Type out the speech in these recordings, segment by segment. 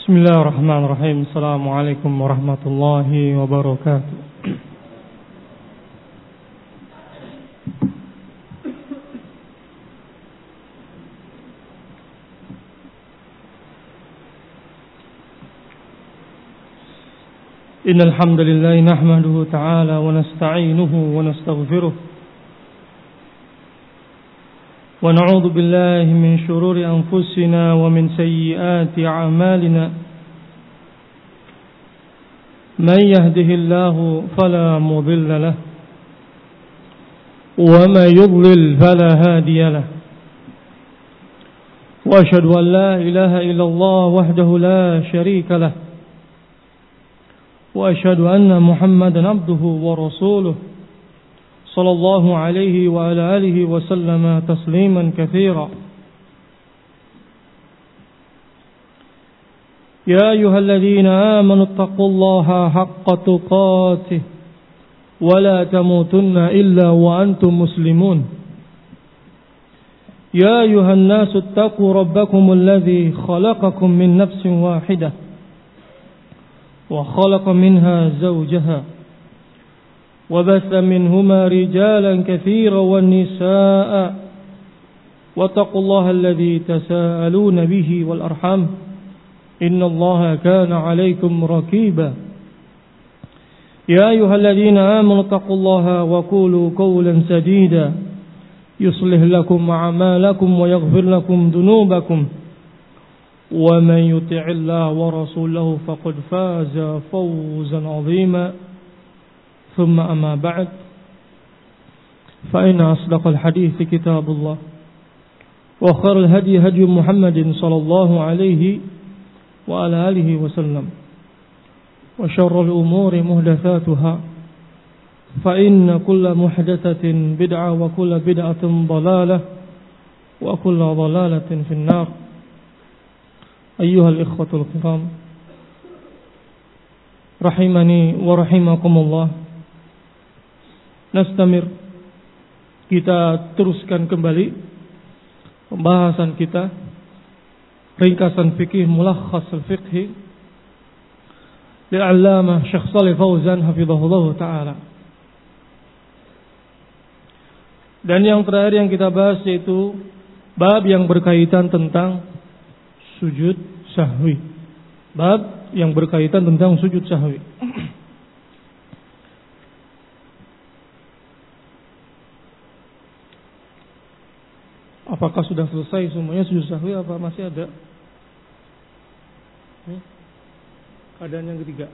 Bismillahirrahmanirrahim. Assalamualaikum warahmatullahi wabarakatuh. Innal hamdalillah nahmaduhu ta'ala wa nasta'inuhu wa nastaghfiruh wa na'udzu billahi min shururi anfusina wa min sayyiati a'malina man yahdihillahu fala mudilla lahu wa man yudlil fala hadiya lahu wa ashhadu an la ilaha illallah wahdahu la sharika lahu wa ashhadu anna Muhammadan abduhu wa rasuluh sallallahu alaihi wa ala alihi wa sallama tasliman katsira. Ya ayyuhalladzina amanu taqullaha haqqa tuqatih wa la tamutunna illa wa antum muslimun. Ya ayyuhan nasu taqu rabbakumul ladzi khalaqakum min nafsin wahidah wa khalaqa minha zawjaha وبث منهما رجالا كثيرا والنساء واتقوا الله الذي تساءلون به والأرحام إن الله كان عليكم رقيبا يا أيها الذين آمنوا اتقوا الله وقولوا قولا سديدا يصلح لكم أعمالكم ويغفر لكم ذنوبكم ومن يطع الله ورسوله فقد فاز فوزا عظيما ثم أما بعد فإن أصدق الحديث كتاب الله وخير الهدي هدي محمد صلى الله عليه وعلى آله وسلم وشر الأمور محدثاتها فإن كل محدثة بدعة وكل بدعة ضلالة وكل ضلالة في النار. أيها الإخوة الكرام رحمني ورحمكم الله. Nastamir, kita teruskan kembali pembahasan kita ringkasan fikih mulakhas al-fiqhi li'allamah Syekh Shalih Fauzan hafizahullah ta'ala. Dan yang terakhir yang kita bahas yaitu bab yang berkaitan tentang sujud sahwi. Bab yang berkaitan tentang sujud sahwi. Apakah sudah selesai semuanya sujud sahwi apa masih ada? Keadaan yang ketiga.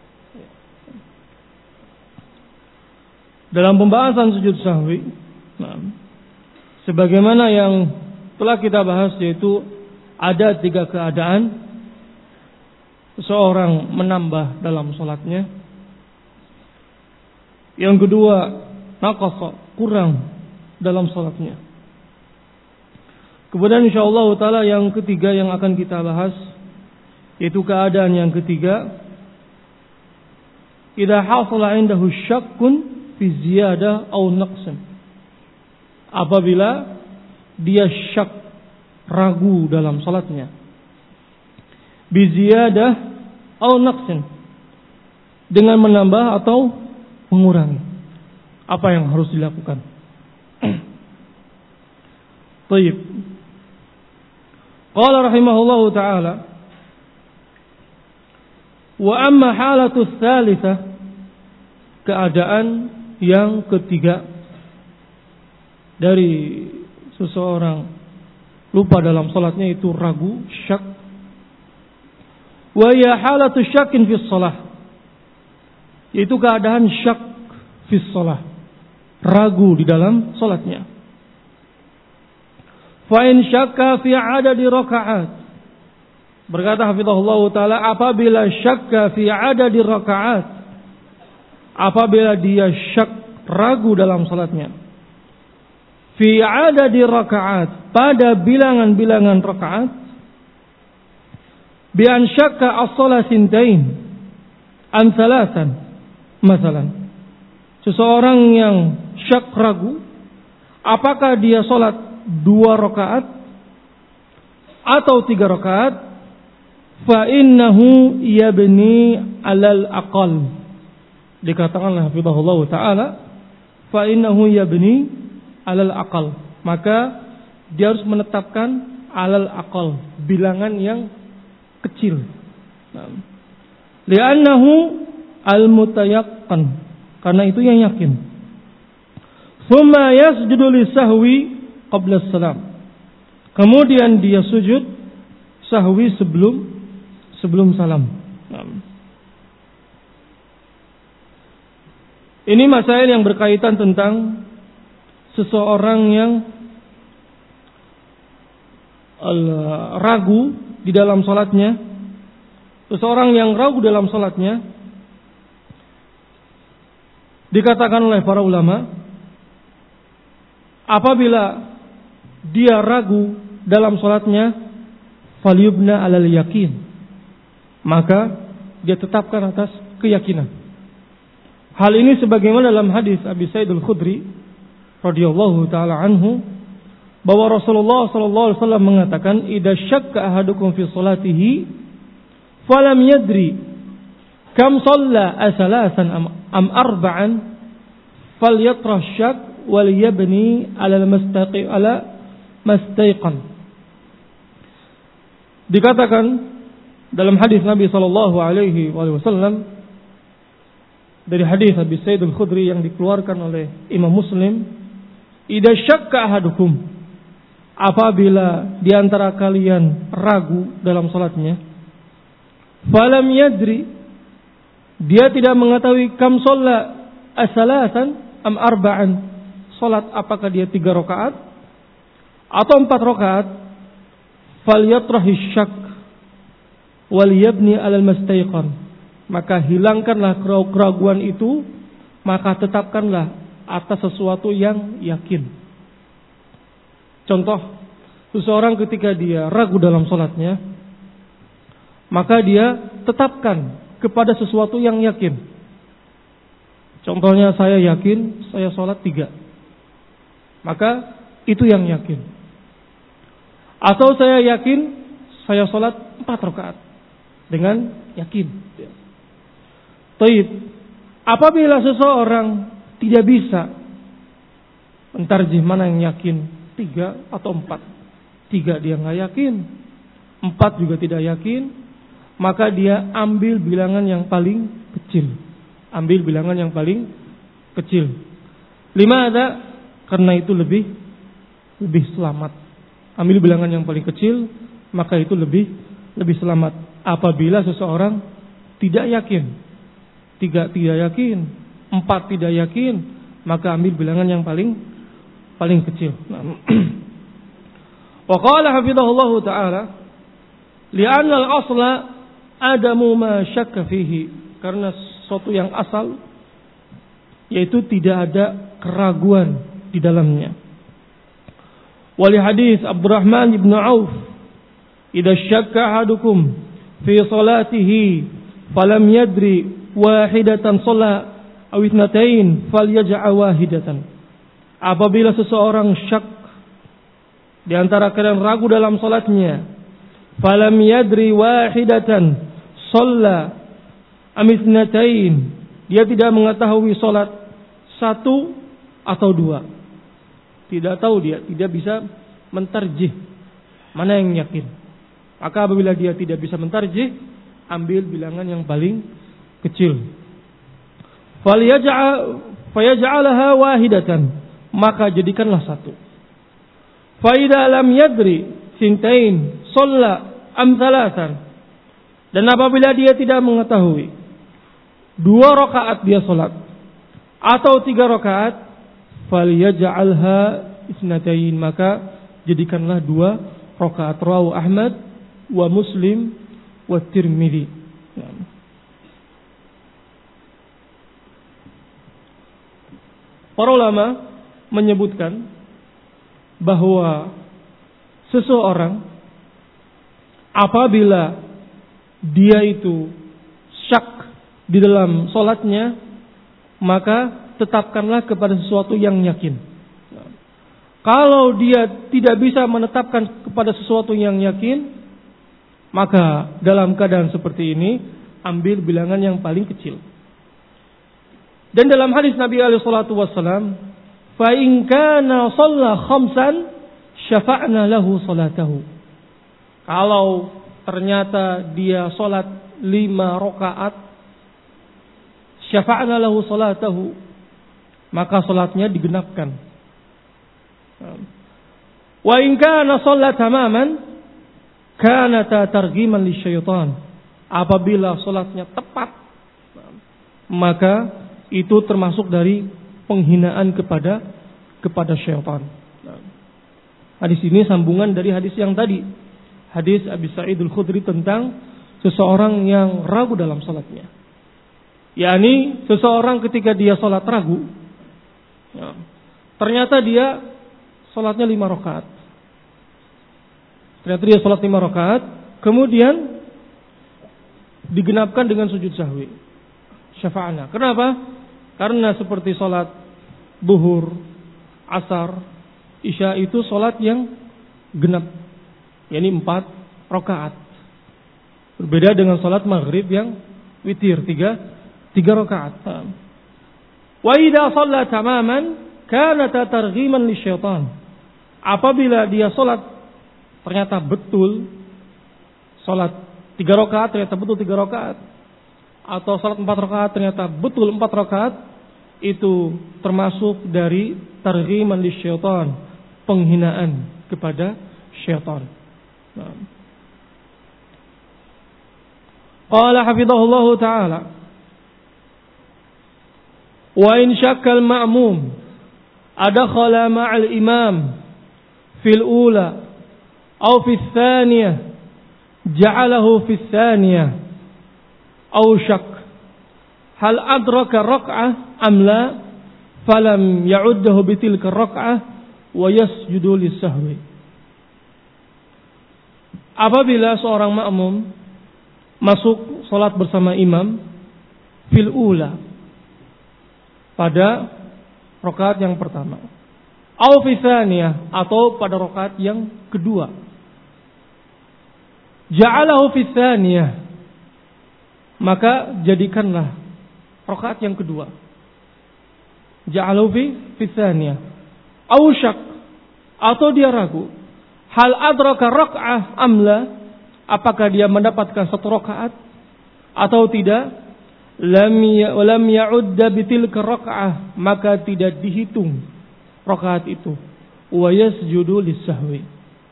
Dalam pembahasan sujud sahwi, sebagaimana yang telah kita bahas yaitu ada 3 keadaan seseorang menambah dalam sholatnya. Yang kedua, naqasa, kurang dalam sholatnya. Kemudian insyaallah ta'ala yang ketiga yang akan kita bahas yaitu keadaan yang ketiga, idza hasala 'indahu syakkun fi ziyadah aw naqsan. Apabila dia syak, ragu dalam salatnya, bi ziyadah aw naqsan, dengan menambah atau mengurangi, apa yang harus dilakukan? Baik. Qala rahimahullahu ta'ala, wa amma halatu tsalitsah, keadaan yang ketiga dari seseorang lupa dalam salatnya itu ragu, syak. Wa ya halatu syakkin fi shalah, yaitu keadaan syak fi shalah, ragu di dalam salatnya. Fa in syakka fi adadi raka'at, berkata hafizahullah ta'ala, apabila syakka fi adadi raka'at, apabila dia syak, ragu dalam salatnya, fi adadi raka'at, pada bilangan-bilangan rakaat, bi an syakka as-shalah sintain an thalathan, masalan, seseorang yang syak, ragu, apakah dia salat 2 rakaat atau 3 rakaat, fa innahu yabni 'alal aqal. Dikatakan hafizahullah taala, fa innahu yabni 'alal aqal. Maka dia harus menetapkan 'alal aqal, bilangan yang kecil. Li'annahu al-mutayaqqan, karena itu yang yakin. Tsumma yasjudu lisahwi qabla salam. Kemudian dia sujud sahwi sebelum salam. Ini masail yang berkaitan tentang seseorang yang ragu di dalam salatnya. Seseorang yang ragu dalam salatnya, dikatakan oleh para ulama, apabila dia ragu dalam salatnya, falyubna 'alal yakin, maka dia tetapkan atas keyakinan. Hal ini sebagaimana dalam hadis Abi Sa'id Al-Khudri radhiyallahu taala anhu, bahwa Rasulullah sallallahu alaihi wasallam mengatakan, idza syakka ahadukum fi salatihi falam yadri kam shalla asalasan am arba'an falyatrah syak wal yabni ala mastaiqan. Dikatakan dalam hadis Nabi sallallahu alaihi wasallam, dari hadis Abi Sa'id Al-Khudri yang dikeluarkan oleh Imam Muslim, idza syakka ahadukum, apabila di antara kalian ragu dalam salatnya, falam yadri, dia tidak mengetahui kam shalla asalasan am arba'an, salat apakah dia 3 rakaat atau 4 rakaat, falyatrahi syak wal yabni 'alal mastaiqan, maka hilangkanlah keraguan itu, maka tetapkanlah atas sesuatu yang yakin. Contoh, seseorang ketika dia ragu dalam salatnya, maka dia tetapkan kepada sesuatu yang yakin. Contohnya, saya yakin saya sholat 3, maka itu yang yakin. Atau saya yakin saya sholat 4 rakaat dengan yakin. Taib, apabila seseorang tidak bisa mentarjih mana yang yakin, 3 atau 4, 3 dia nggak yakin, 4 juga tidak yakin, maka dia ambil bilangan yang paling kecil. Ambil bilangan yang paling kecil. 5 ada, karena itu lebih selamat. Ambil bilangan yang paling kecil, maka itu lebih selamat. Apabila seseorang tidak yakin, 3 tidak yakin, 4 tidak yakin, maka ambil bilangan yang paling kecil. Wa qala hafizahullahu taala, li'anna al-asla adamu ma syakka fihi, karena sesuatu yang asal, yaitu tidak ada keraguan di dalamnya. Wali hadis Abdurrahman ibn Auf, idza syakka ahadukum fi salatihi falam yadri wahidatan shalla aw itsnatain falyaj'a wahidatan. Apabila seseorang syak di antara kalian ragu dalam salatnya, falam yadri wahidatan shalla am itsnatain, dia tidak mengetahui salat 1 atau 2, tidak tahu, dia tidak bisa mentarjih mana yang yakin. Maka apabila dia tidak bisa mentarjih, ambil bilangan yang paling kecil. Fayaj'alaha wahidatan, maka jadikanlah 1. Fa idza lam yadri sintain shalla am thalathan, dan apabila dia tidak mengetahui 2 rakaat dia salat atau 3 rakaat, falyaj'alha isnatain, maka jadikanlah 2 rakaat. Rawahu Ahmad wa Muslim wa Tirmidzi. Para ulama menyebutkan bahwa seseorang apabila dia itu syak di dalam salatnya, maka tetapkanlah kepada sesuatu yang yakin. Kalau dia tidak bisa menetapkan kepada sesuatu yang yakin, Maka dalam keadaan seperti ini, ambil bilangan yang paling kecil. Dan dalam hadis Nabi alaihi salatu wassalam, fa in kana shalla khamsan syafa'na lahu salatahu. Kalau ternyata dia salat 5 rakaat, syafa'na lahu salatahu, maka salatnya digenapkan. Wa in kana shalla tamaman kana targhiman lisyaitan. Apabila salatnya tepat, maka itu termasuk dari penghinaan kepada syaitan. Hadis ini sambungan dari hadis yang tadi, hadis Abi Sa'id Al-Khudri tentang seseorang yang ragu dalam salatnya. yakni seseorang ketika dia salat ragu, ternyata dia salatnya 5 rakaat. Ternyata dia salat 5 rakaat, kemudian digenapkan dengan sujud sahwi. Syafa'ana. Kenapa? Karena seperti salat zuhur, asar, isya itu salat yang genap, yakni 4 rakaat. Berbeda dengan salat maghrib yang witir 3 rakaat. Wa idza shalla tamaman kana targhiman lisyaitan. Apabila dia salat ternyata betul salat 3 rakaat ternyata betul 3 rakaat, atau salat 4 rakaat ternyata betul 4 rakaat, itu termasuk dari targhiman lisyaitan, penghinaan kepada syaitan. Qala hafizahullahu ta'ala, wa in syakka al-ma'mum adakhala ma'al imam fil ula aw fil thaniyah ja'alahu fil thaniyah aw syak hal adraka rak'ah am la falam ya'uddahu bitilka rak'ah wa yasjudu lis-sahwi. Apabila seorang makmum masuk salat bersama imam fil ula, pada rakaat yang pertama, au fi tsaniyah, atau pada rakaat yang kedua, ja'alahu fi tsaniyah, maka jadikanlah rakaat yang kedua, ja'alahu fi tsaniyah, au syak, atau dia ragu, hal adraka rak'ah amla, apakah dia mendapatkan 1 rakaat atau tidak, lam ya'udda bitilka rak'ah, maka tidak dihitung rakaat itu, wa yasjudu lis-sahwi.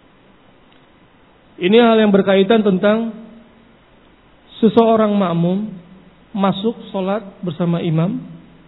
Ini hal yang berkaitan tentang seseorang makmum masuk salat bersama imam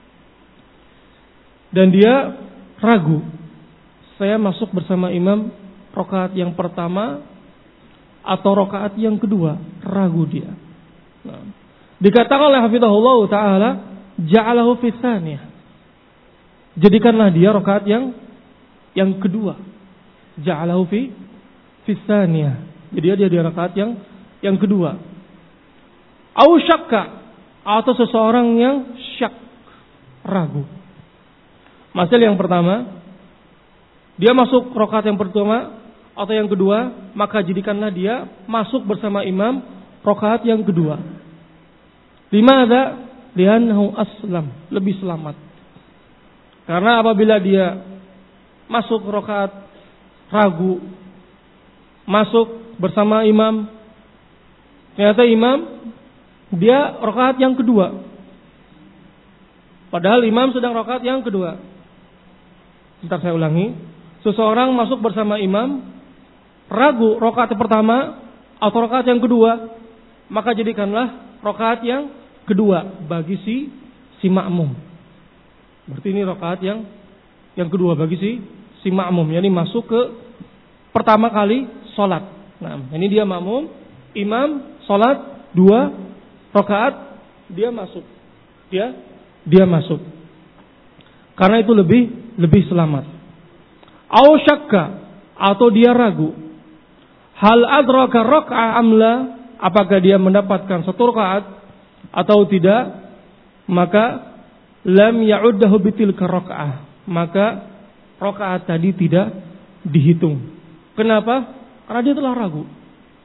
dan dia ragu, saya masuk bersama imam rakaat yang pertama atau rakaat yang kedua, ragu dia. Dikatakan oleh hafizahullah ta'ala, ja'alahu fi tsaniyah, jadikanlah dia rakaat yang kedua, ja'alahu fi tsaniyah, jadi dia di rakaat yang kedua. Au syakka, atau seseorang yang syak, ragu. Masalah yang pertama, dia masuk rakaat yang pertama atau yang kedua, maka jadikanlah dia masuk bersama imam rakaat yang kedua. Limadza? Li'annahu aslam, lebih selamat. Karena apabila dia masuk rakaat ragu, masuk bersama imam, ternyata imam dia rakaat yang kedua, padahal imam sedang rakaat yang kedua. Bentar, saya ulangi. Seseorang masuk bersama imam, ragu rakaat pertama atau rakaat yang kedua, maka jadikanlah rakaat yang kedua bagi si makmum. Berarti ini rakaat yang kedua bagi si makmum, yakni masuk ke pertama kali salat. Nah, ini dia makmum, imam salat 2 rakaat, dia masuk. Dia masuk. Karena itu lebih selamat. Au syakka, atau dia ragu, hal adraka rak'ah amla, apakah dia mendapatkan 1 rakaat atau tidak, maka lam ya'uddahu bitilka rak'ah, maka rakaat tadi tidak dihitung. Kenapa? Karena dia telah ragu.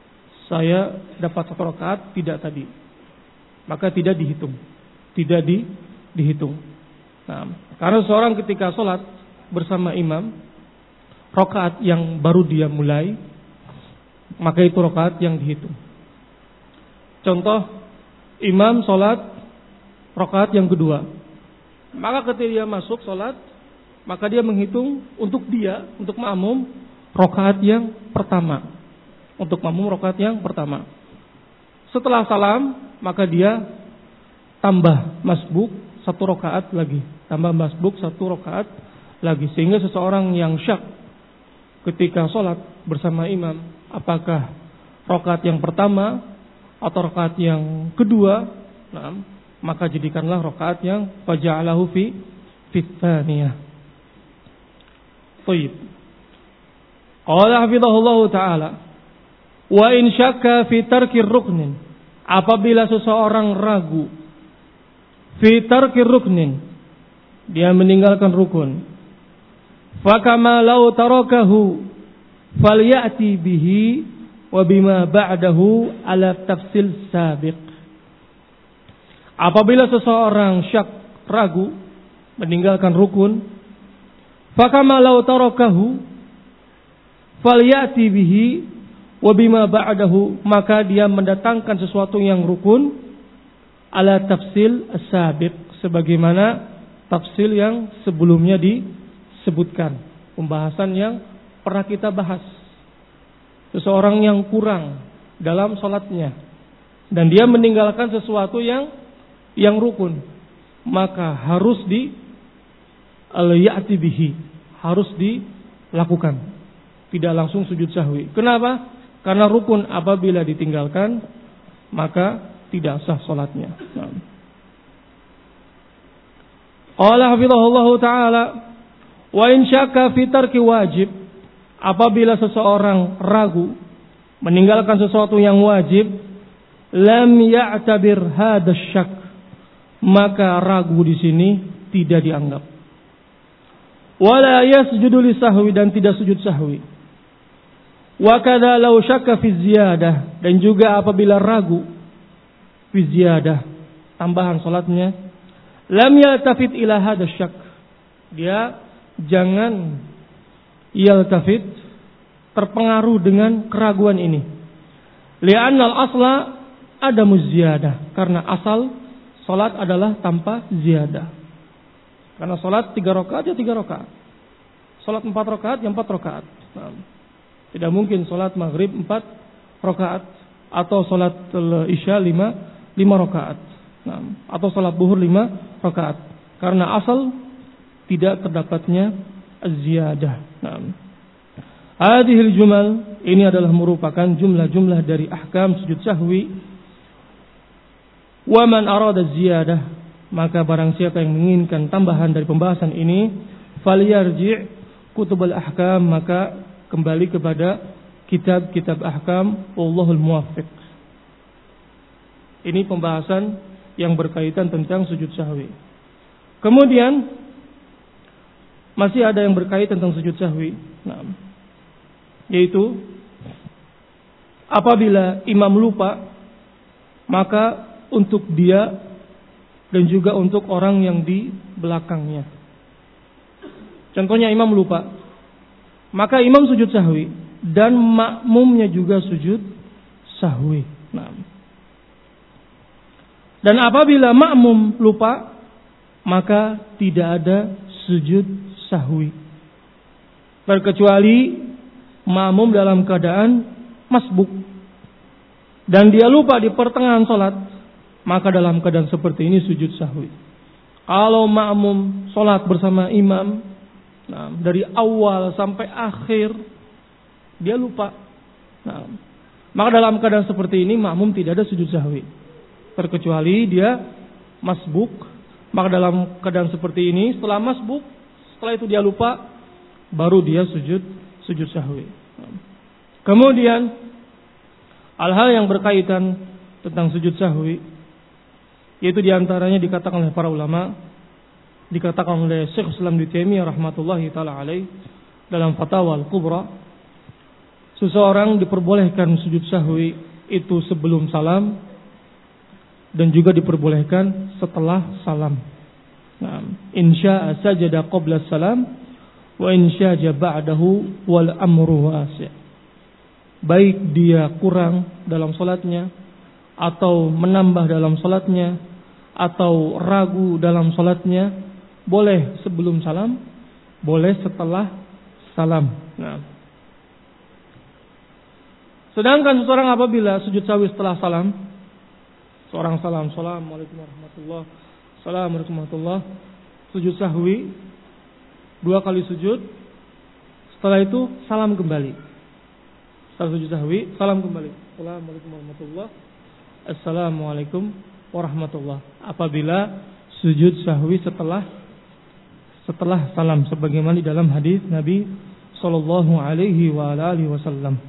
saya dapat 1 rakaat, tidak tadi. Maka tidak dihitung. Dihitung. Nah, karena seorang ketika sholat bersama imam, rakaat yang baru dia mulai, maka itu rakaat yang dihitung. Contoh, imam sholat rakaat yang kedua. Maka ketika dia masuk sholat, maka dia menghitung untuk makmum, rakaat yang pertama. Untuk makmum rakaat yang pertama. Setelah salam, maka dia tambah masbuk 1 rakaat lagi. Tambah masbuk 1 rakaat lagi. Sehingga seseorang yang syak ketika sholat bersama imam, apakah rakaat yang pertama atau rakaat yang kedua, nah, maka jadikanlah rakaat yang faja'alahu fi tsaniyah. Baik. Qala hafizahullah taala, wa in syakka fi tarki ruknin, apabila seseorang ragu fi tarki ruknin, dia meninggalkan rukun, fakama law tarakahu falyati bihi wa bima ba'dahu ala tafsil sabiq. Apabila seseorang syak, ragu, meninggalkan rukun, fakama law tarakahu falyati bihi wa bima ba'dahu, maka dia mendatangkan sesuatu yang rukun ala tafsil as-sabiq, sebagaimana tafsil yang sebelumnya disebutkan, pembahasan yang pernah kita bahas. Seseorang yang kurang dalam salatnya dan dia meninggalkan sesuatu yang rukun, maka harus al-ya'ti bihi, harus dilakukan, tidak langsung sujud sahwi. Kenapa? Karena rukun apabila ditinggalkan maka tidak sah salatnya. Qala hafizahullah taala, wa in syakka fi tarki wajib, apabila seseorang ragu meninggalkan sesuatu yang wajib, lam ya'tabir hadha syak, maka ragu di sini tidak dianggap. Wala yasjudu li sahwi, dan tidak sujud sahwi. Wa kadza law syakka fi ziyadah, dan juga apabila ragu fi ziyadah, tambahan salatnya, lam yaltafit ila hadha syak, dia jangan yaltafit, terpengaruh dengan keraguan ini. Li'anna al-asla adamu ziyadah, karena asal salat adalah tanpa ziyadah. Karena salat 3 rakaat ya 3 rakaat. Salat 4 rakaat ya 4 rakaat. Tidak mungkin salat maghrib 4 rakaat atau salat isya 5 rakaat. Atau salat zuhur 5 rakaat. Karena asal tidak terdapatnya az-ziyadah. Hadhil jumal, ini adalah merupakan jumlah-jumlah dari ahkam sujud sahwi. Wa man arada ziyadah, maka barang siapa yang menginginkan tambahan dari pembahasan ini, falyarji' kutubul ahkam, maka kembali kepada kitab-kitab ahkam, Wallahul muwaffiq. Ini pembahasan yang berkaitan tentang sujud sahwi. Kemudian masih ada yang berkaitan tentang sujud sahwi, yaitu apabila imam lupa, maka untuk dia dan juga untuk orang yang di belakangnya. Contohnya imam lupa, maka imam sujud sahwi dan makmumnya juga sujud sahwi. Dan apabila makmum lupa, maka tidak ada sujud sahwi, terkecuali makmum dalam keadaan masbuk dan dia lupa di pertengahan salat, maka dalam keadaan seperti ini sujud sahwi. Kalau makmum salat bersama imam, dari awal sampai akhir dia lupa, maka dalam keadaan seperti ini makmum tidak ada sujud sahwi, terkecuali dia masbuk. Maka dalam keadaan seperti ini, setelah masbuk, setelah itu dia lupa, baru dia sujud sahwi. Kemudian hal-hal yang berkaitan tentang sujud sahwi, yaitu diantaranya dikatakan oleh para ulama, dikatakan oleh Syekh Islam Ibnu Taimiyah rahmatullahi taala alaih dalam Fatawa Al-Kubra, seseorang diperbolehkan sujud sahwi itu sebelum salam dan juga diperbolehkan setelah salam. Nah, insya'a sajada qabla salam wa insya'a ba'dahu wal amru wasi'. Baik dia kurang dalam salatnya atau menambah dalam salatnya atau ragu dalam salatnya, boleh sebelum salam, boleh setelah salam. Nah, sedangkan seseorang apabila sujud sahwi setelah salam, seorang salam, assalamualaikum warahmatullahi wabarakatuh, assalamualaikum warahmatullahi wabarakatuh, sujud sahwi, 2 kali sujud, setelah itu salam kembali. Setelah sujud sahwi, salam kembali. Assalamualaikum warahmatullahi wabarakatuh, assalamualaikum warahmatullahi wabarakatuh. Apabila sujud sahwi setelah salam, sebagaimana di dalam hadis Nabi sallallahu alaihi wa alihi wasallam.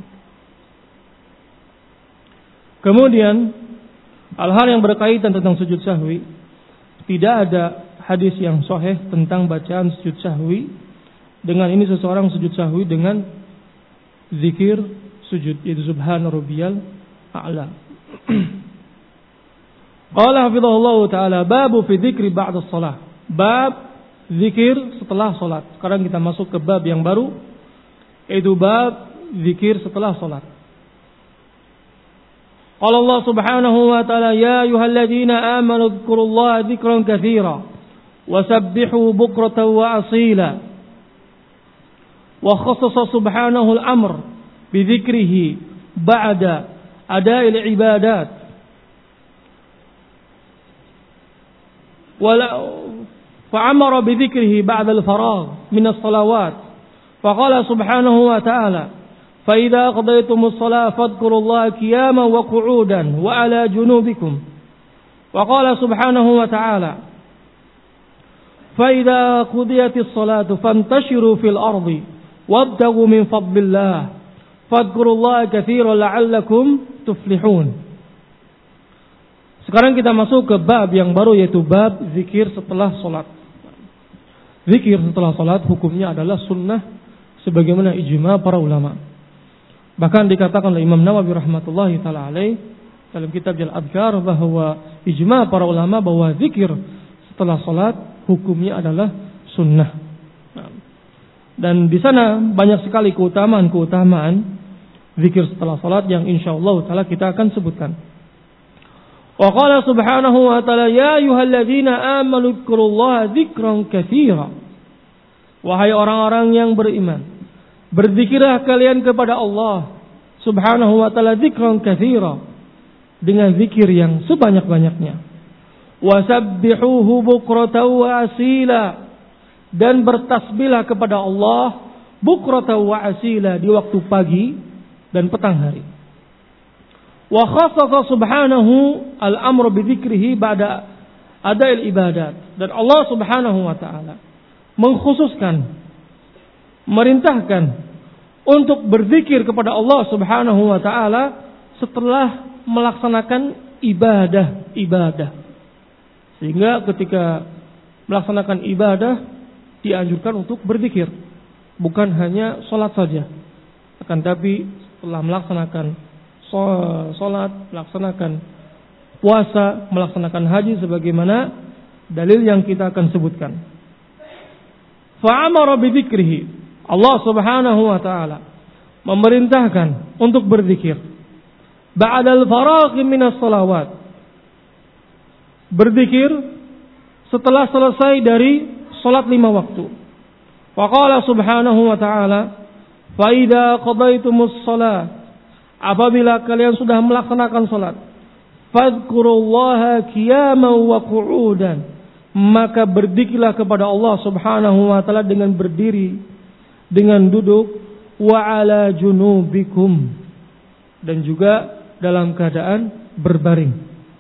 Kemudian hal-hal yang berkaitan tentang sujud sahwi, tidak ada hadis yang sahih tentang bacaan sujud sahwi. Dengan ini seseorang sujud sahwi dengan zikir sujud, yaitu subhana rabbiyal a'la. Qala hafizahullah taala babu fi dzikri ba'da shalah. Bab zikir setelah salat. Sekarang kita masuk ke bab yang baru, yaitu bab zikir setelah salat. Qala Allah subhanahu wa ta'ala ya ayyuhalladzina amanu dzkurullaha dzikran katsira wasabbihu bukratan wa asila. Wa khassasa subhanahu al-amr bi dzikrihi ba'da ada'il ibadat. فأمر بذكره بعد الفراغ من الصلوات فقال سبحانه وتعالى فإذا قضيتم الصلاة فاذكروا الله قياما وقعودا وعلى جنوبكم وقال سبحانه وتعالى فإذا قضيت الصلاة فانتشروا في الأرض وابتغوا من فضل الله فاذكروا الله كثيرا لعلكم تفلحون. Sekarang kita masuk ke bab yang baru, yaitu bab zikir setelah salat. Zikir setelah salat hukumnya adalah sunnah sebagaimana ijma para ulama. Bahkan dikatakan oleh Imam Nawawi rahmatullahi taala alaih dalam kitab Al-Adhkar bahwa ijma para ulama bahwa zikir setelah salat hukumnya adalah sunnah. Dan di sana banyak sekali keutamaan zikir setelah salat yang insyaallah taala kita akan sebutkan. Wa qala subhanahu wa ta'ala ya ayyuhalladzina amanu dzkurullaha dzikran katsira. Wahai orang-orang yang beriman, berzikirlah kalian kepada Allah subhanahu wa ta'ala dzikran katsira, dengan zikir yang sebanyak-banyaknya. Wasabbihuhu bukratan wa asila, dan bertasbihlah kepada Allah bukratan wa asila, di waktu pagi dan petang hari. Wa khassasa subhanahu al-amru bi dzikrihi ba'da ada'il ibadat. Dan Allah subhanahu wa ta'ala mengkhususkan, merintahkan untuk berzikir kepada Allah subhanahu wa ta'ala setelah melaksanakan ibadah. Sehingga ketika melaksanakan ibadah dianjurkan untuk berzikir, bukan hanya salat saja, akan tapi setelah melaksanakan salat, melaksanakan puasa, melaksanakan haji sebagaimana dalil yang kita akan sebutkan. Fa'amara bidzikrihi, Allah subhanahu wa ta'ala memerintahkan untuk berzikir ba'dal faraghi minas salawat, berzikir setelah selesai dari salat 5 waktu. Wa qala subhanahu wa ta'ala fa idza qadaytumus shalah, apabila kalian sudah melaksanakan salat, fadhkurullaha qiyaman wa qu'udan, maka berzikirlah kepada Allah subhanahu wa ta'ala dengan berdiri, dengan duduk, wa ala junubikum, dan juga dalam keadaan berbaring.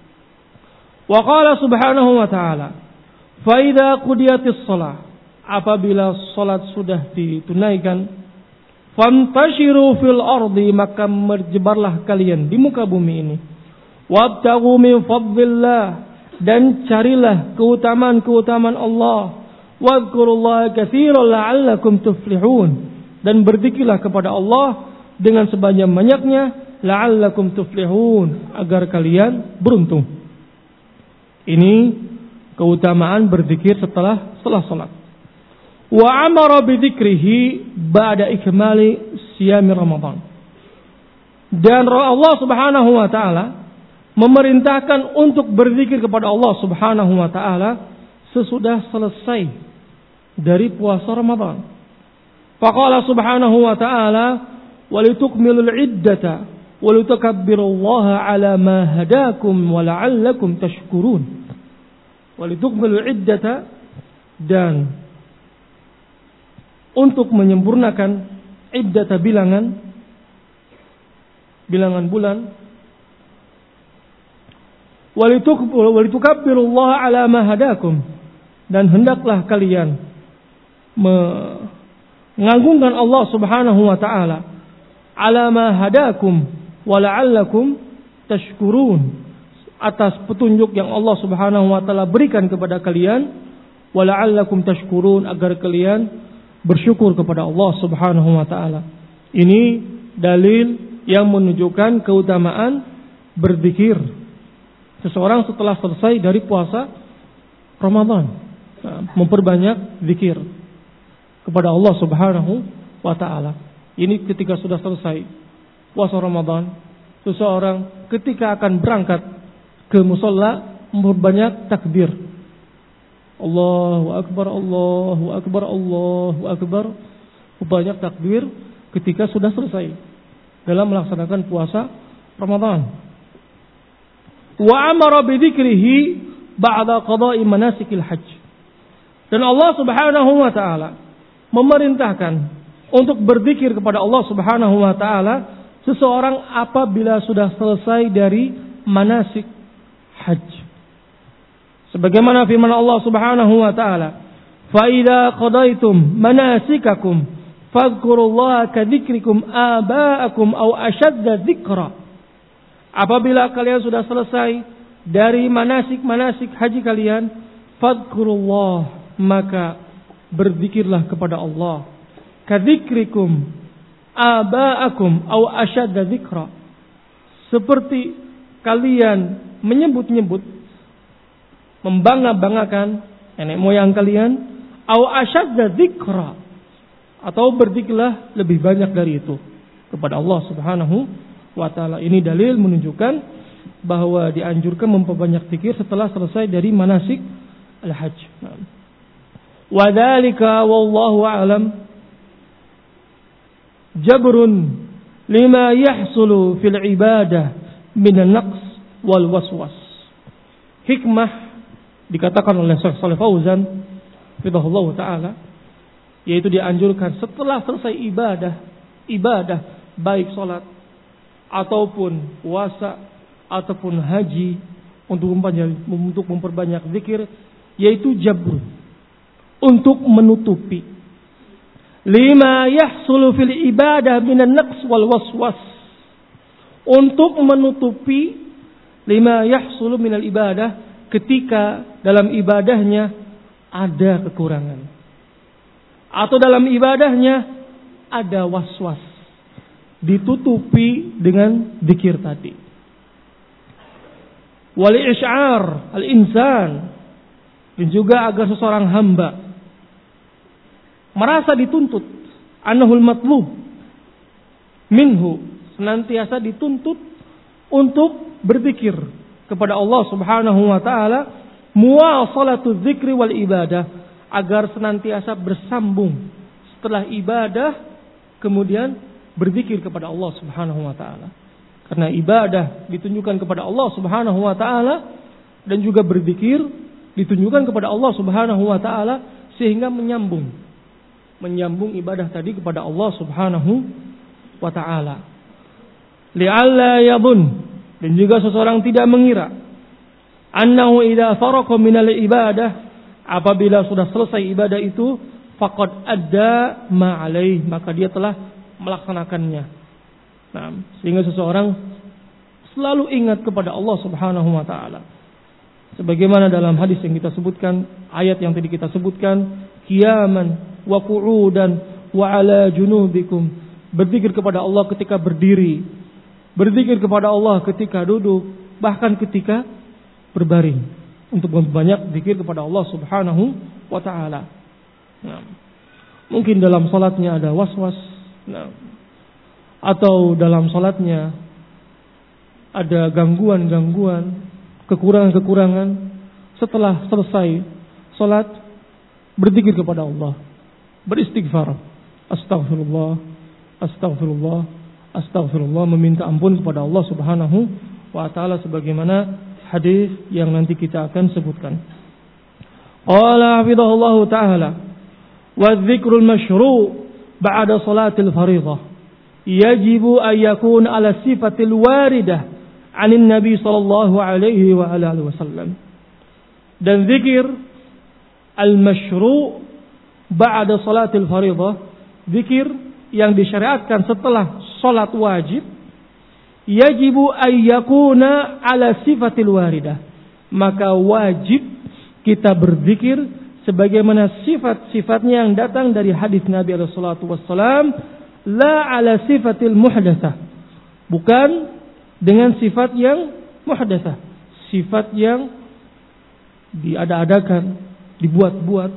Wa qala subhanahu wa ta'ala fa idza qudiyatis shalah, apabila salat sudah ditunaikan, fantashiru fil ardi, maka berjebarlah kalian di muka bumi ini. Wabtaghu min fadlillah, dan carilah keutamaan-keutamaan Allah. Wadhkurullaha katsiran la'allakum tuflihun, dan berzikirlah kepada Allah dengan sebanyak-banyaknya la'allakum tuflihun, agar kalian beruntung. Ini keutamaan berzikir setelah salat. Wa amara bidzikrihi ba'da ikmali siyami Ramadan. Dan Allah Subhanahu wa taala memerintahkan untuk berzikir kepada Allah Subhanahu wa taala sesudah selesai dari puasa Ramadan. Faqala Subhanahu wa taala walitukmilul iddata walitukabbirullaha ala ma hadakum wa la'allakum tashkurun. Walitukmilul iddata, dan untuk menyempurnakan iddata bilangan bulan, walitukabbirullaha ala ma hadakum, dan hendaklah kalian mengagungkan Allah Subhanahu wa taala ala ma hadakum wa la'allakum tashkurun, atas petunjuk yang Allah Subhanahu wa taala berikan kepada kalian, wa la'allakum tashkurun, agar kalian bersyukur kepada Allah Subhanahu wa taala. Ini dalil yang menunjukkan keutamaan berzikir seseorang setelah selesai dari puasa Ramadan. Memperbanyak zikir kepada Allah Subhanahu wa taala. Ini ketika sudah selesai puasa Ramadan, seseorang ketika akan berangkat ke musalla memperbanyak takbir. Allahu akbar, Allahu akbar, Allahu akbar. Banyak takbir ketika sudah selesai dalam melaksanakan puasa Ramadan. Wa amara bidzikrihi ba'da qada'i manasikil hajj. Dan Allah Subhanahu wa taala memerintahkan untuk berzikir kepada Allah Subhanahu wa taala seseorang apabila sudah selesai dari manasik haji. Sebagaimana firman Allah Subhanahu wa taala, "Fa idza qadaitum manasikakum fadhkurullaha kadzikrikum aba'akum aw ashadda dzikra." Apabila kalian sudah selesai dari manasik haji kalian, fadhkurullah, maka berzikirlah kepada Allah. Kadzikrikum aba'akum aw ashadda dzikra. Seperti kalian menyebut-nyebut, membangga-banggakan nenek moyang kalian, aw ashadda dzikra, atau berzikirlah lebih banyak dari itu kepada Allah Subhanahu wa taala. Ini dalil menunjukkan bahwa dianjurkan memperbanyak zikir setelah selesai dari manasik al-hajj. Wa dzalika wallahu a'lam jabrun lima yahsulu fil ibadah min an-naqs wal waswas. Hikmah dikatakan oleh Syekh Shalih Fauzan hafizahullah taala, yaitu dianjurkan setelah selesai ibadah baik salat ataupun puasa ataupun haji untuk memperbanyak zikir, yaitu jabr, untuk menutupi lima yahsulu fil ibadah minan naqs wal waswas, untuk menutupi lima yahsulu minal ibadah, ketika dalam ibadahnya ada kekurangan atau dalam ibadahnya ada waswas, ditutupi dengan zikir tadi. Wali isy'ar al-insan, dan juga agar seseorang hamba merasa dituntut, annahul matlub minhu, senantiasa dituntut untuk berzikir kepada Allah Subhanahu wa taala, muwasalatu dzikri wal ibadah, agar senantiasa bersambung setelah ibadah kemudian berzikir kepada Allah Subhanahu wa taala. Karena ibadah ditunjukkan kepada Allah Subhanahu wa taala dan juga berzikir ditunjukkan kepada Allah Subhanahu wa taala, sehingga menyambung ibadah tadi kepada Allah Subhanahu wa taala. Li'alla yadhun, dan juga seseorang tidak mengira, annahu idza faraqa minal ibadah, apabila sudah selesai ibadah itu, faqad adda ma alaih, maka dia telah melaksanakannya. Nah, sehingga seseorang selalu ingat kepada Allah Subhanahu wa taala. Sebagaimana dalam hadis yang kita sebutkan, ayat yang tadi kita sebutkan, qiyaman wa qu'udan wa ala junubikum, berzikir kepada Allah ketika berdiri berzikir kepada Allah ketika duduk, bahkan ketika berbaring, untuk memperbanyak zikir kepada Allah Subhanahu wa taala. Nah, mungkin dalam salatnya ada was-was, atau dalam salatnya ada gangguan-gangguan, kekurangan-kekurangan. Setelah selesai salat, berzikir kepada Allah, beristighfar, astaghfirullah, astaghfirullah, astaghfirullah, meminta ampun kepada Allah Subhanahu wa taala sebagaimana hadis yang nanti kita akan sebutkan. Qala hafizahullahu taala, wa dzikrul masyru' ba'da salatil fardhah yajibu an yakuna ala sifatil waridah 'anin nabi sallallahu alaihi wa alihi wasallam. Dan zikir al-masyru' ba'da salatil fardhah, zikir yang disyariatkan setelah salat wajib, yajibu ayyakuna ala sifatil waridah, maka wajib kita berzikir sebagaimana sifat-sifatnya yang datang dari hadis Nabi alaihi salatu wassalam, la ala sifatil muhdatsah, bukan dengan sifat yang muhdatsah, sifat yang diada-adakan, dibuat-buat,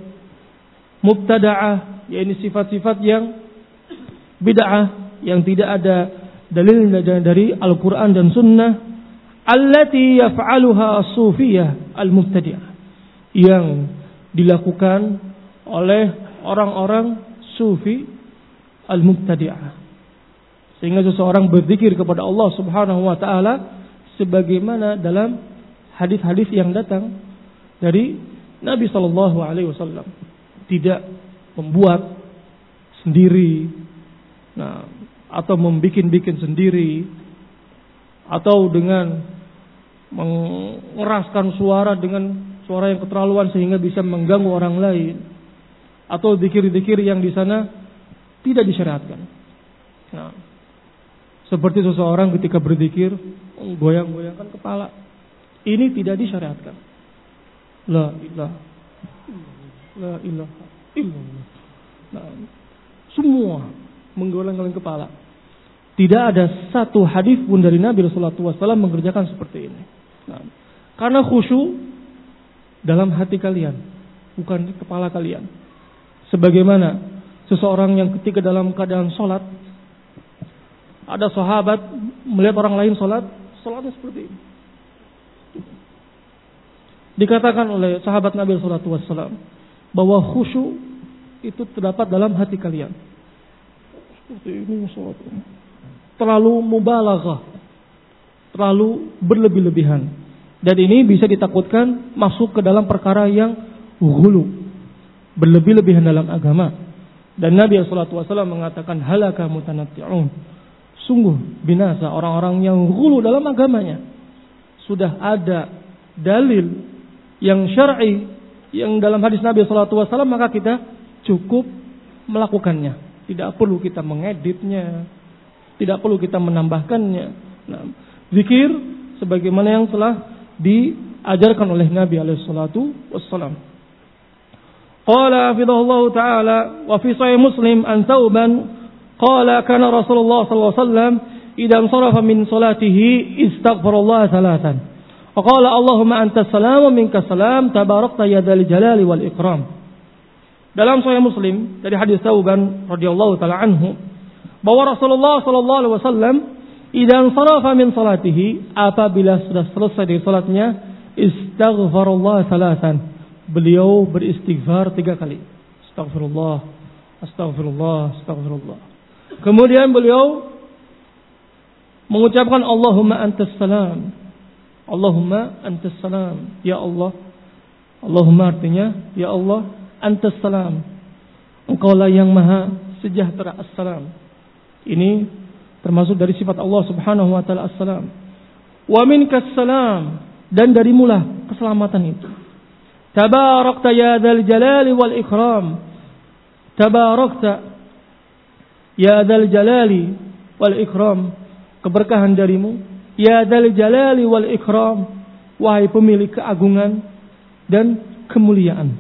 mubtada'ah, yaitu sifat-sifat yang bid'ah, yang tidak ada dalil dari Al-Quran dan Sunnah, allati yaf'aluha as-sufiyah al-mubtadi'ah, yang dilakukan oleh orang-orang sufi al-mubtadi'ah. Sehingga seseorang berzikir kepada Allah Subhanahu wa taala sebagaimana dalam hadis-hadis yang datang dari Nabi sallallahu alaihi wasallam, tidak membuat sendiri, atau membikin-bikin sendiri, atau dengan mengeraskan suara dengan suara yang keterlaluan sehingga bisa mengganggu orang lain, atau zikir-zikir yang di sana tidak disyariatkan. Seperti seseorang ketika berzikir goyang-goyangkan kepala, ini tidak disyariatkan. La ilaha illallah. Semua menggoyang-goyang kepala. Tidak ada satu hadis pun dari Nabi sallallahu alaihi wasallam mengerjakan seperti ini. Karena khusyuk dalam hati kalian, bukan di kepala kalian. Sebagaimana seseorang yang ketika dalam keadaan sholat, ada sahabat melihat orang lain sholatnya seperti ini. Dikatakan oleh sahabat Nabi sallallahu alaihi wasallam bahwa khusyuk itu terdapat dalam hati kalian. Seperti ini sholatnya. Terlalu mubalaghah, terlalu berlebih-lebihan. Dan ini bisa ditakutkan masuk ke dalam perkara yang ghulu, berlebih-lebihan dalam agama. Dan Nabi sallallahu alaihi wasallam mengatakan halaka mutanatti'un, sungguh binasa orang-orang yang ghulu dalam agamanya. Sudah ada dalil yang syar'i yang dalam hadis Nabi sallallahu alaihi wasallam, maka kita cukup melakukannya. Tidak perlu kita mengeditnya, tidak perlu kita menambahkannya. Zikir sebagaimana yang telah diajarkan oleh Nabi alaihi salatu wassalam. Qala hafizahullahu ta'ala wa fi sahih Muslim an Thawban qala kana Rasulullah sallallahu alaihi wasallam idza sarafa min salatihi istaghfarallah thalathan. Wa qala Allahumma antas salam wa minkas salam tabarakta ya dzal jalali wal ikram. Dalam sahih Muslim dari hadis Thawban radhiyallahu taala anhu bahwa Rasulullah sallallahu alaihi wasallam idan sarafa min salatihi, apabila sudah selesai dari salatnya, istaghfarallah thalathan, beliau beristighfar 3 kali. Astaghfirullah, astaghfirullah, astaghfirullah. Kemudian beliau mengucapkan Allahumma antas salam, Allahumma antas salam, ya Allah. Allahumma artinya ya Allah, antas salam, engkaulah yang maha sejahtera, assalam. Ini termasuk dari sifat Allah Subhanahu wa taala assalam. Wa minkas salam, dan darimulah keselamatan itu. Tabarakta ya dzal jalali wal ikram. Tabarakta ya dzal jalali wal ikram, keberkahan darimu ya dzal jalali wal ikram, wahai pemilik keagungan dan kemuliaan.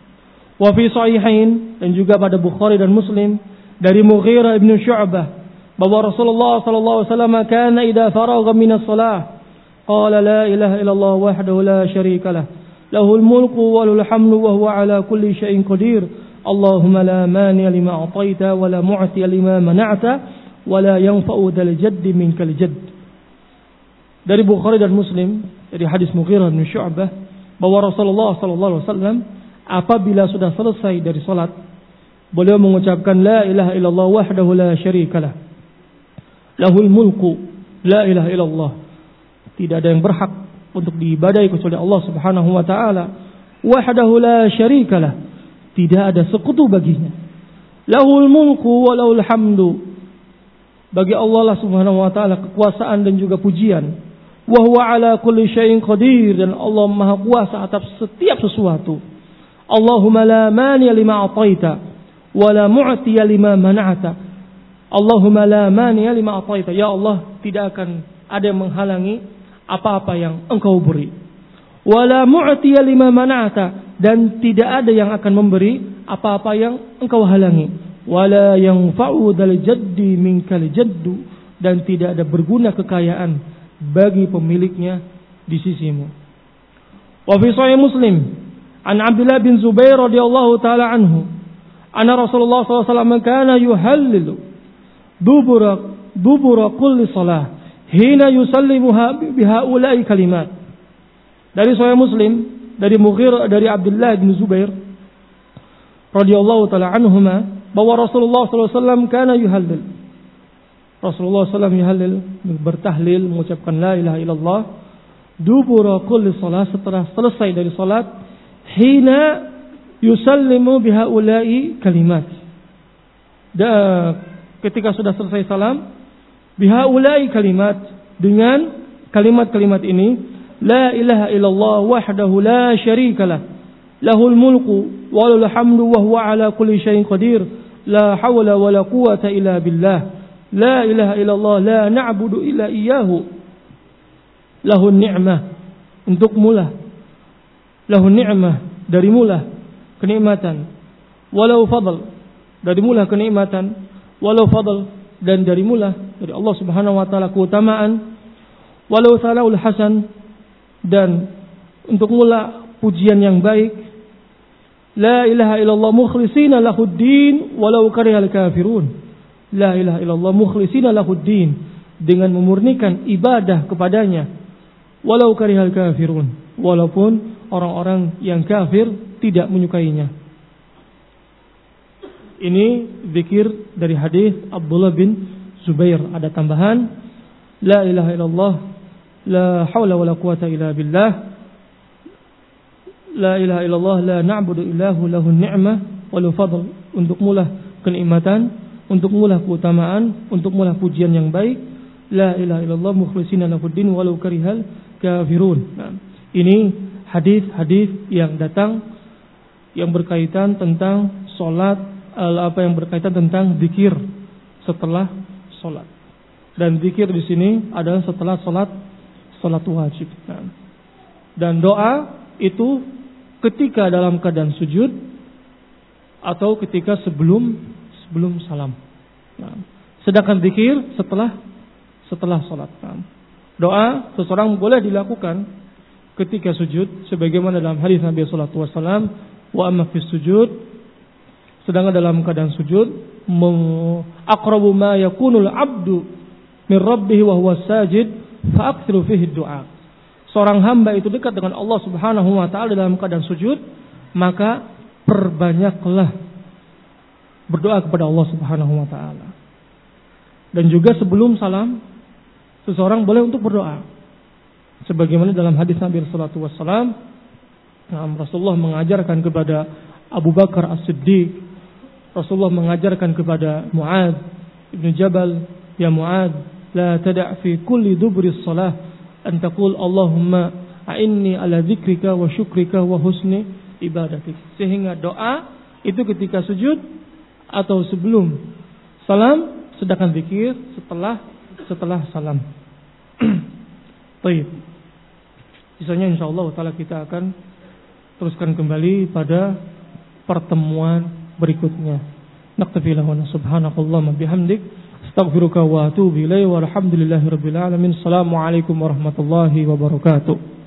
Wa fi sahihain, dan juga pada Bukhari dan Muslim dari Mughirah bin Syu'bah bahwa Rasulullah sallallahu alaihi wasallam kana idza faragha min as-shalah qala la ilaha illallah wahdahu la syarika lah lahul mulku wa lahul hamdu wa huwa ala kulli syai'in qadir Allahumma la mani'a lima a'taita wa la mu'tiya lima mana'ta wa la yanfa'u dzal jaddi minkal jadd. Dari Bukhari dan Muslim dari hadis Mughirah bin Syu'bah bahwa Rasulullah sallallahu alaihi wasallam apabila sudah selesai dari salat beliau mengucapkan la ilaha illallah wahdahu la syarikalah lahul mulku la ilaha illallah, tidak ada yang berhak untuk diibadahi kecuali Allah Subhanahu wa taala, wahdahu la syarikalah, tidak ada sekutu baginya, lahul mulku wa lahul hamdu, bagi Allah Subhanahu wa taala kekuasaan dan juga pujian, wa huwa ala kulli syai'in qadir, dan Allah Maha kuasa atas setiap sesuatu. Allahumma la mani'a lima a'taita wa la mu'tiya lima mana'ta. Allahumma la mani'a lima a'taita. Ya Allah, tidak akan ada yang menghalangi apa-apa yang Engkau beri. Wa la mu'tiya lima mana'ta, dan tidak ada yang akan memberi apa-apa yang Engkau halangi. Wa la yanfa'u dzal jaddi minkal jaddu, dan tidak ada berguna kekayaan bagi pemiliknya di sisimu. Wa fi sahih Muslim an Abdullah bin Zubair radhiyallahu taala anhu anna Rasulullah sallallahu alaihi wasallam kana yuhallilu dubura kulli salah hina yusallimuha bihaula'i kalimat. Dari sahih Muslim dari Mughirah dari Abdullah bin Zubair radhiyallahu taala anhuma bahwa Rasulullah sallallahu alaihi wasallam kana yuhallil. Rasulullah SAW yuhallil, bertahlil, mengucapkan la ilaha illallah dubura kulli salat, setelah selesai dari salat, hina yusallimu bihaula'i kalimat. Dan ketika sudah selesai salam, bihaula'i kalimat, dengan kalimat-kalimat ini, la ilaha illallah wahdahu la syarikalah lahul mulku wa lahul hamdu wa huwa ala kulli syai'in qadir la hawla wa la quwwata illa billah. La ilaha illallah la na'budu illa iyyahu lahun ni'mah, untuk mula lahun ni'mah, dari mula kenikmatan, walau fadl, dari mula kenikmatan, walau fadl, dan dari mula dari Allah Subhanahu wa taala keutamaan, walau salaul hasan, dan untuk mula pujian yang baik. La ilaha illallah mukhlishina lahuddin walau karihal kafirun. La ilaha illallah mukhlishina lahuddin, dengan memurnikan ibadah kepadanya, walau karihal kafirun, walaupun orang-orang yang kafir tidak menyukainya. Ini zikir dari hadis Abdullah bin Zubair. Ada tambahan, la ilaha illallah la haula wala quwata illa billah, la ilaha illallah la na'budu illahu lahun ni'mah walau fadl, untuk mula kenikmatan, untuk mula keutamaan, untuk mula pujian yang baik. La ilaha illallah mukhlishina lahuddin walau karihal kafirun. Nah, ini hadis-hadis yang datang yang berkaitan tentang salat, yang berkaitan tentang zikir setelah salat. Dan zikir di sini adalah setelah salat wajib. Nah, dan doa itu ketika dalam keadaan sujud atau ketika sebelum salam. Nah, sedangkan zikir setelah salat. Nah, doa seseorang boleh dilakukan ketika sujud, sebagaimana dalam hadis Nabi sallallahu alaihi wasallam, wa amma fis sujud, sedangkan dalam keadaan sujud, aqrabu ma yakunul abdu min rabbih wa huwa sajid fa aktsiru fihi du'a. Seorang hamba itu dekat dengan Allah Subhanahu wa taala dalam keadaan sujud, maka perbanyaklah berdoa kepada Allah Subhanahu wa taala. Dan juga sebelum salam, seseorang boleh untuk berdoa. Sebagaimana dalam hadis Nabi sallallahu alaihi wasallam, Rasulullah mengajarkan kepada Abu Bakar As-Siddiq, Rasulullah mengajarkan kepada Mu'adz ibn Jabal, ya Mu'adz, la tada' fi kulli dubri shalah an taqul Allahumma a'inni ala dzikrika wa syukrika wa husni ibadatik. Sehingga doa itu ketika sujud atau sebelum salam, sedangkan zikir setelah salam. Baik. Sisanya insyaallah taala kita akan teruskan kembali pada pertemuan berikutnya. Naktafi lahuna subhanakallahumma bihamdik Astaghfiruka wa atubu ilaik. Walhamdulillahirabbil alamin. Assalamualaikum warahmatullahi wabarakatuh.